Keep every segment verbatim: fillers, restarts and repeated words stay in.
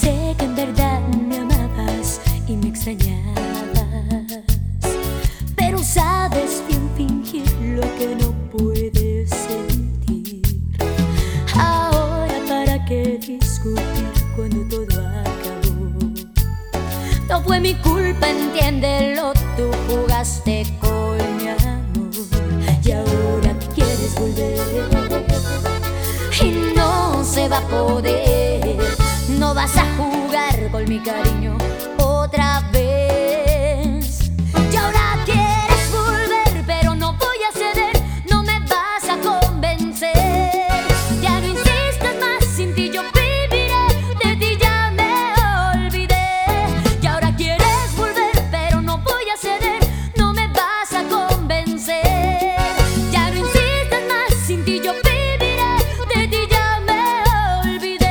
Pensé que en verdad me amabas y me extrañabas, pero sabes bien fingir lo que no puedes sentir. Ahora para qué discutir cuando todo acabó. No fue mi culpa, entiéndelo, tú jugaste con mi amor y ahora quieres volver y no se va a poder. No vas a jugar con mi cariño otra vez. Y ahora quieres volver, pero no voy a ceder, no me vas a convencer. Ya no insistas más, sin ti yo viviré, de ti ya me olvidé. Y ahora quieres volver, pero no voy a ceder, no me vas a convencer. Ya no insistas más, sin ti yo viviré, de ti ya me olvidé.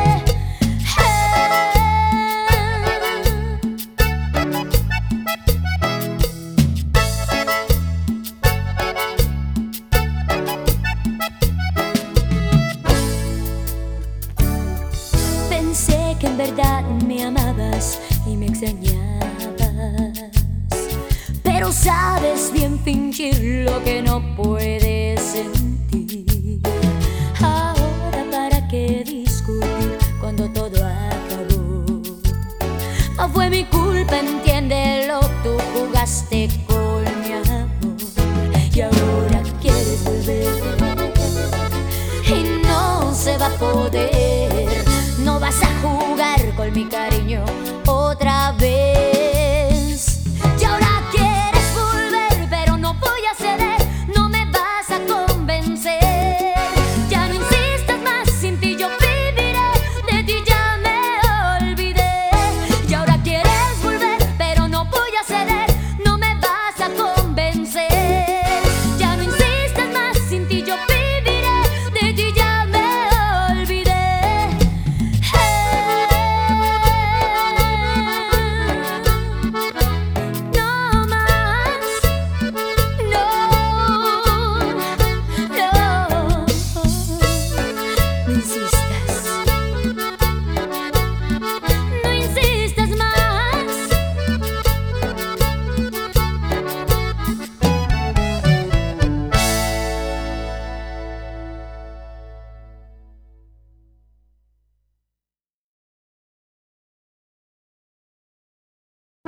Pensé que en verdad me amabas y me extrañabas, pero sabes bien fingir lo que no puedes sentir. Ahora para qué discutir cuando todo acabó. No fue mi culpa, entiéndelo, tú jugaste con mi amor y ahora quieres volver y no se va a poder. No vas a jugar con mi cariño